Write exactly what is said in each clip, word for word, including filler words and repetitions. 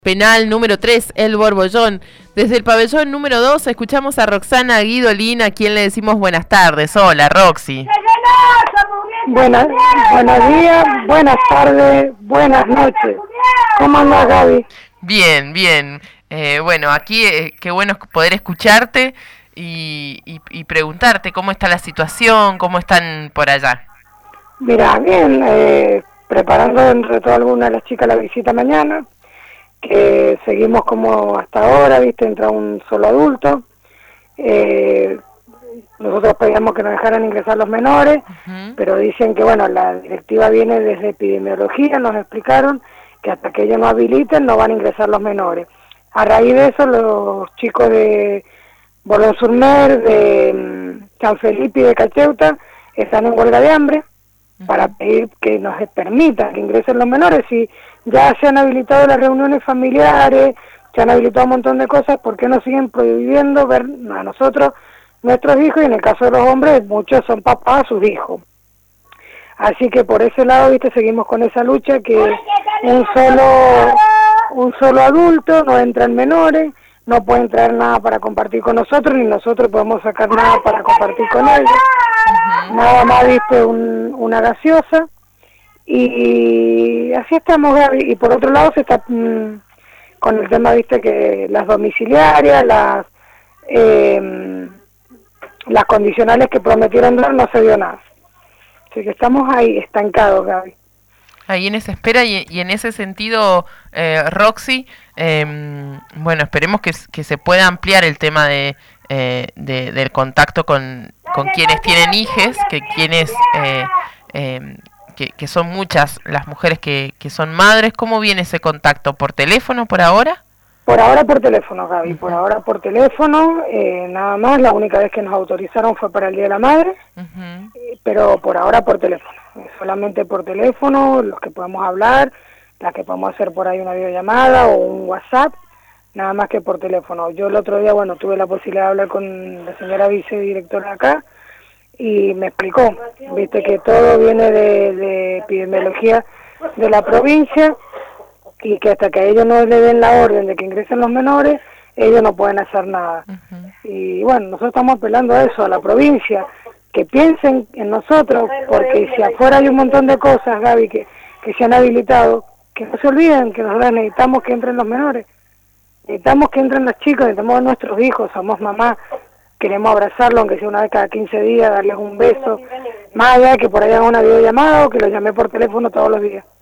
Penal número tres, El Borbollón. Desde el pabellón número dos escuchamos a Roxana Guidolin, a quien le decimos buenas tardes. Hola, Roxy. Buenas, buenos días, buenas tardes, buenas noches. ¿Cómo andas, Gaby? Bien, bien. Eh, bueno, aquí eh, qué bueno poder escucharte y, y, y preguntarte cómo está la situación, cómo están por allá. Mira, bien, eh, preparando entre todo alguna de las chicas la visita mañana, que seguimos como hasta ahora, viste, entra un solo adulto. Eh, nosotros pedíamos que nos dejaran ingresar los menores, uh-huh. pero dicen que, bueno, la directiva viene desde epidemiología, nos explicaron que hasta que ellos no habiliten no van a ingresar los menores. A raíz de eso, los chicos de Boulogne-sur-Mer, de um, San Felipe y de Cacheuta están en huelga de hambre uh-huh. para pedir que nos permitan que ingresen los menores. Y ya se han habilitado las reuniones familiares, se han habilitado un montón de cosas, ¿por qué nos siguen prohibiendo ver a nosotros, nuestros hijos? Y en el caso de los hombres, muchos son papás, sus hijos. Así que por ese lado, viste, seguimos con esa lucha, que un solo un solo adulto, no entran menores, no pueden traer nada para compartir con nosotros, ni nosotros podemos sacar nada para compartir con ellos. Uh-huh. Nada más, viste, un, una gaseosa. Y así estamos, Gaby. Y por otro lado se está mmm, con el tema, viste, que las domiciliarias, las eh, las condicionales que prometieron dar, no se dio nada. Así que estamos ahí estancados, Gaby. Ahí en esa espera y, y en ese sentido, eh, Roxy, eh, bueno, esperemos que, que se pueda ampliar el tema de, eh, de del contacto con, con quienes tienen hijes, que quienes eh, eh, que, que son muchas las mujeres que, que son madres. ¿Cómo viene ese contacto? ¿Por teléfono por ahora? Por ahora por teléfono, Gaby, uh-huh. por ahora por teléfono, eh, nada más. La única vez que nos autorizaron fue para el Día de la Madre, uh-huh. eh, pero por ahora por teléfono, solamente por teléfono, los que podemos hablar, las que podemos hacer por ahí una videollamada o un WhatsApp, nada más que por teléfono. Yo el otro día, bueno, tuve la posibilidad de hablar con la señora vicedirectora de acá, y me explicó, viste, que todo viene de, de epidemiología de la provincia, y que hasta que ellos no le den la orden de que ingresen los menores, ellos no pueden hacer nada. Uh-huh. Y bueno, nosotros estamos apelando a eso, a la provincia, que piensen en nosotros, porque si afuera hay un montón de cosas, Gaby, que, que se han habilitado, que no se olviden que nosotros necesitamos que entren los menores, necesitamos que entren los chicos, necesitamos a nuestros hijos, somos mamás, queremos abrazarlo, aunque sea una vez cada quince días, darles un beso, más allá de que por ahí hagan una videollamada o que los llamé por teléfono todos los días.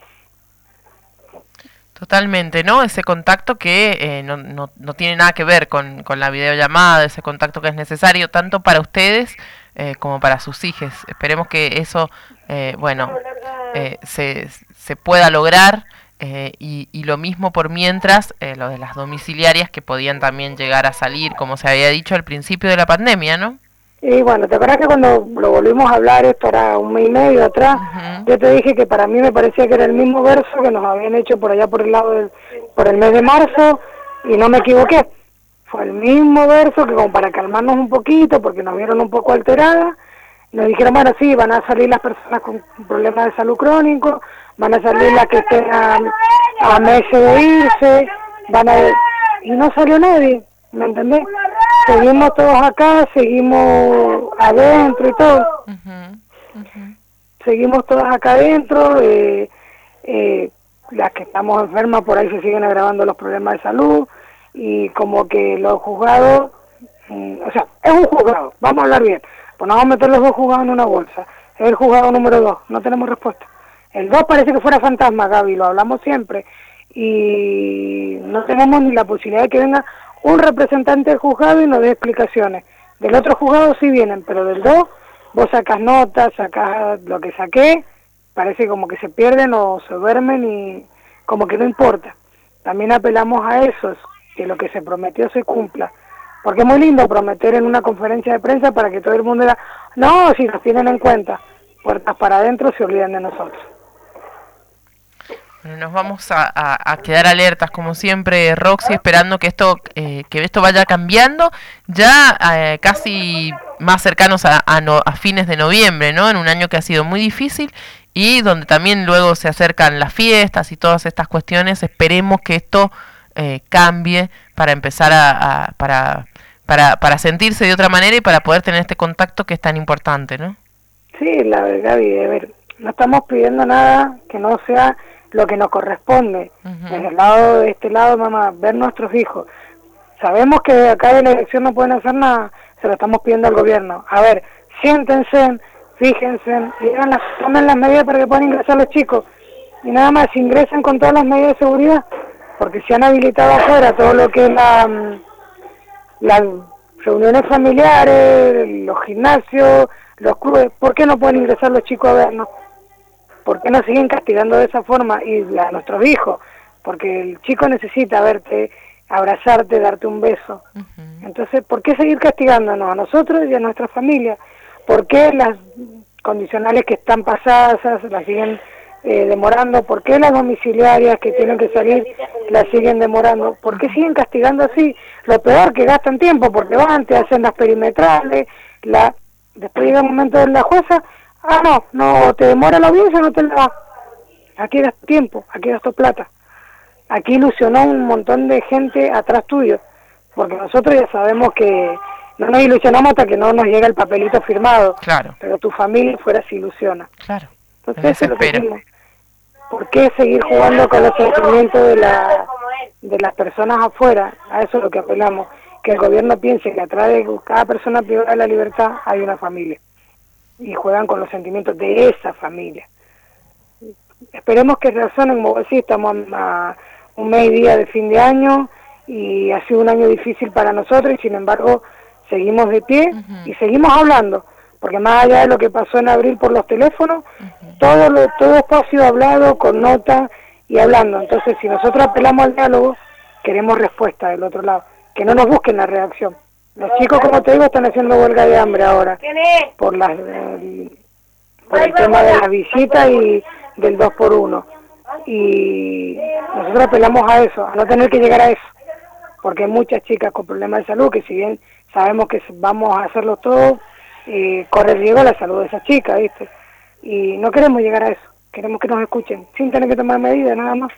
Totalmente, ¿no? Ese contacto que eh, no, no, no tiene nada que ver con, con la videollamada, ese contacto que es necesario tanto para ustedes eh, como para sus hijos. Esperemos que eso, eh, bueno, eh, se, se pueda lograr eh, y, y lo mismo por mientras, eh, lo de las domiciliarias que podían también llegar a salir, como se había dicho al principio de la pandemia, ¿no? Y bueno, ¿te acuerdas que cuando lo volvimos a hablar, esto era un mes y medio atrás, uh-huh. yo te dije que para mí me parecía que era el mismo verso que nos habían hecho por allá por el lado del, por el mes de marzo, y no me equivoqué. Fue el mismo verso que como para calmarnos un poquito, porque nos vieron un poco alteradas, nos dijeron, bueno, sí, van a salir las personas con problemas de salud crónico, van a salir las que estén a, a meses de irse, van a... y no salió nadie, ¿me entendés? Seguimos todos acá, seguimos adentro y todo. Uh-huh. Uh-huh. Seguimos todas acá adentro, eh, eh, las que estamos enfermas por ahí se siguen agravando los problemas de salud, y como que los juzgados, mm, o sea, es un juzgado, vamos a hablar bien, pues no vamos a meter los dos juzgados en una bolsa, es el juzgado número dos, no tenemos respuesta. El dos parece que fuera fantasma, Gaby, lo hablamos siempre, y no tenemos ni la posibilidad de que venga un representante del juzgado y nos dé explicaciones. Del otro juzgado sí vienen, pero del dos, vos sacás notas, sacás lo que saqué, parece como que se pierden o se duermen y como que no importa. También apelamos a eso, que lo que se prometió se cumpla. Porque es muy lindo prometer en una conferencia de prensa para que todo el mundo diga, no, si nos tienen en cuenta, puertas para adentro, se olvidan de nosotros. Bueno, nos vamos a, a, a quedar alertas como siempre, Roxy, esperando que esto eh, que esto vaya cambiando, ya eh, casi más cercanos a, a, no, a fines de noviembre, ¿no? En un año que ha sido muy difícil y donde también luego se acercan las fiestas y todas estas cuestiones. Esperemos que esto eh, cambie para empezar a, a para, para, para sentirse de otra manera y para poder tener este contacto que es tan importante, ¿no? Sí, la verdad, Gaby, a ver, no estamos pidiendo nada que no sea lo que nos corresponde. Uh-huh. Desde el lado de este lado, mamá, ver nuestros hijos. Sabemos que de acá de la elección no pueden hacer nada, se lo estamos pidiendo al gobierno. A ver, siéntense, fíjense, y las, tomen las medidas para que puedan ingresar los chicos. Y nada más, ingresen con todas las medidas de seguridad, porque se han habilitado afuera todo lo que es la, las reuniones familiares, los gimnasios, los clubes. ¿Por qué no pueden ingresar los chicos a vernos? ¿Por qué nos siguen castigando de esa forma? Y a nuestros hijos, porque el chico necesita verte, abrazarte, darte un beso. Uh-huh. Entonces, ¿por qué seguir castigándonos a nosotros y a nuestra familia? ¿Por qué las condicionales que están pasadas las siguen eh, demorando? ¿Por qué las domiciliarias que tienen que salir las siguen demorando? ¿Por qué siguen castigando así? Lo peor, que gastan tiempo, porque van, te hacen las perimetrales, la... después llega el momento de la jueza, ah, no, no te demora la audiencia, no te la da. Aquí gastó tiempo, aquí gastó plata. Aquí ilusionó un montón de gente atrás tuyo, porque nosotros ya sabemos que no nos ilusionamos hasta que no nos llega el papelito firmado. Claro. Pero tu familia fuera se ilusiona. Claro. Entonces eso es lo que decimos. ¿Por qué seguir jugando con los sentimientos de, la, de las personas afuera? A eso es lo que apelamos. Que el gobierno piense que atrás de cada persona privada de la libertad hay una familia. Y juegan con los sentimientos de esa familia. Esperemos que reaccionen, como decís, estamos a un mes y día de fin de año y ha sido un año difícil para nosotros y sin embargo seguimos de pie uh-huh. y seguimos hablando, porque más allá de lo que pasó en abril por los teléfonos, uh-huh. todo, lo, todo esto ha sido hablado con nota y hablando. Entonces, si nosotros apelamos al diálogo, queremos respuesta del otro lado, que no nos busquen la reacción. Los chicos, como te digo, están haciendo huelga de hambre ahora por, las, eh, por el tema de las visitas y del dos por uno. Y nosotros apelamos a eso, a no tener que llegar a eso, porque hay muchas chicas con problemas de salud que si bien sabemos que vamos a hacerlo todo, eh, corre riesgo la salud de esas chicas, ¿viste? Y no queremos llegar a eso, queremos que nos escuchen, sin tener que tomar medidas, nada más.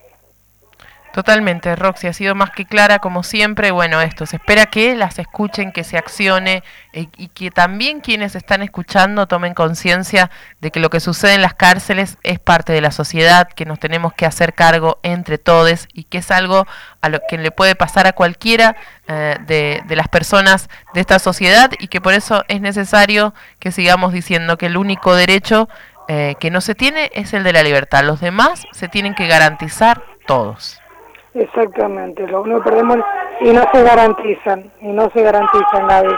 Totalmente, Roxy, ha sido más que clara como siempre. Bueno, esto, se espera que las escuchen, que se accione eh, y que también quienes están escuchando tomen conciencia de que lo que sucede en las cárceles es parte de la sociedad, que nos tenemos que hacer cargo entre todos y que es algo a lo que le puede pasar a cualquiera eh, de, de las personas de esta sociedad y que por eso es necesario que sigamos diciendo que el único derecho eh, que no se tiene es el de la libertad. Los demás se tienen que garantizar todos. Exactamente, lo único que perdemos y no se garantizan, y no se garantizan nadie.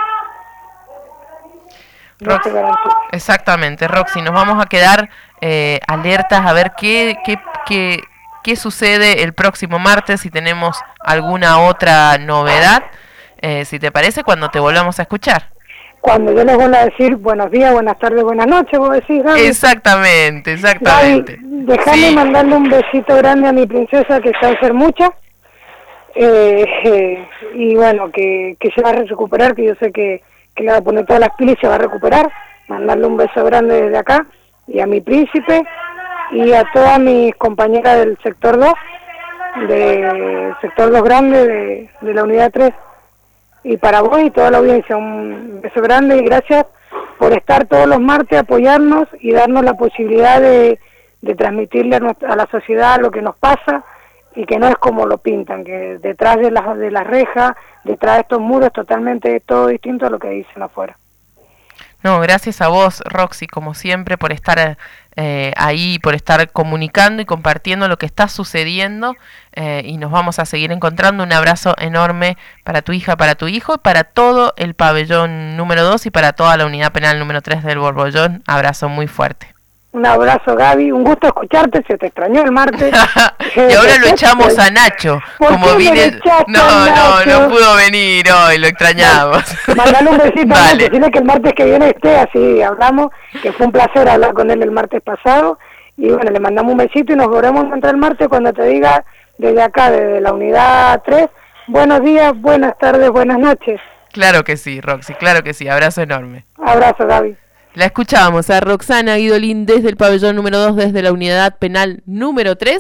No Roxy, se garantiza. Exactamente, Roxy, nos vamos a quedar eh, alertas a ver qué, qué, qué, qué sucede el próximo martes, si tenemos alguna otra novedad, eh, si te parece, cuando te volvamos a escuchar. Cuando yo les voy a decir buenos días, buenas tardes, buenas noches, vos decís, Gaby. Exactamente, exactamente. Gaby, déjame sí. mandarle un besito grande a mi princesa que está enfermucha. Eh, eh, y bueno, que, que se va a recuperar, que yo sé que, que le va a poner todas las pilas y se va a recuperar. Mandarle un beso grande desde acá, y a mi príncipe, y a todas mis compañeras del sector dos, del sector dos grande de, de la unidad tres. Y para vos y toda la audiencia, un beso grande y gracias por estar todos los martes, apoyarnos y darnos la posibilidad de, de transmitirle a, nuestra, a la sociedad lo que nos pasa y que no es como lo pintan, que detrás de las de las rejas, detrás de estos muros, totalmente todo distinto a lo que dicen afuera. No, gracias a vos, Roxy, como siempre, por estar eh, ahí, por estar comunicando y compartiendo lo que está sucediendo eh, y nos vamos a seguir encontrando. Un abrazo enorme para tu hija, para tu hijo, para todo el pabellón número dos y para toda la unidad penal número tres del Borbollón. Abrazo muy fuerte. Un abrazo, Gaby, un gusto escucharte, se te extrañó el martes. Y ahora lo echamos a Nacho, como vine... No, no, no pudo venir hoy, lo extrañamos. Mandale un besito, vale. Decirle que el martes que viene esté, así hablamos, que fue un placer hablar con él el martes pasado, y bueno, le mandamos un besito y nos volvemos a encontrar el martes cuando te diga desde acá, desde la unidad tres, buenos días, buenas tardes, buenas noches. Claro que sí, Roxy, claro que sí, abrazo enorme. Abrazo, Gaby. La escuchábamos a Roxana Guidolin desde el pabellón número dos, desde la unidad penal número tres.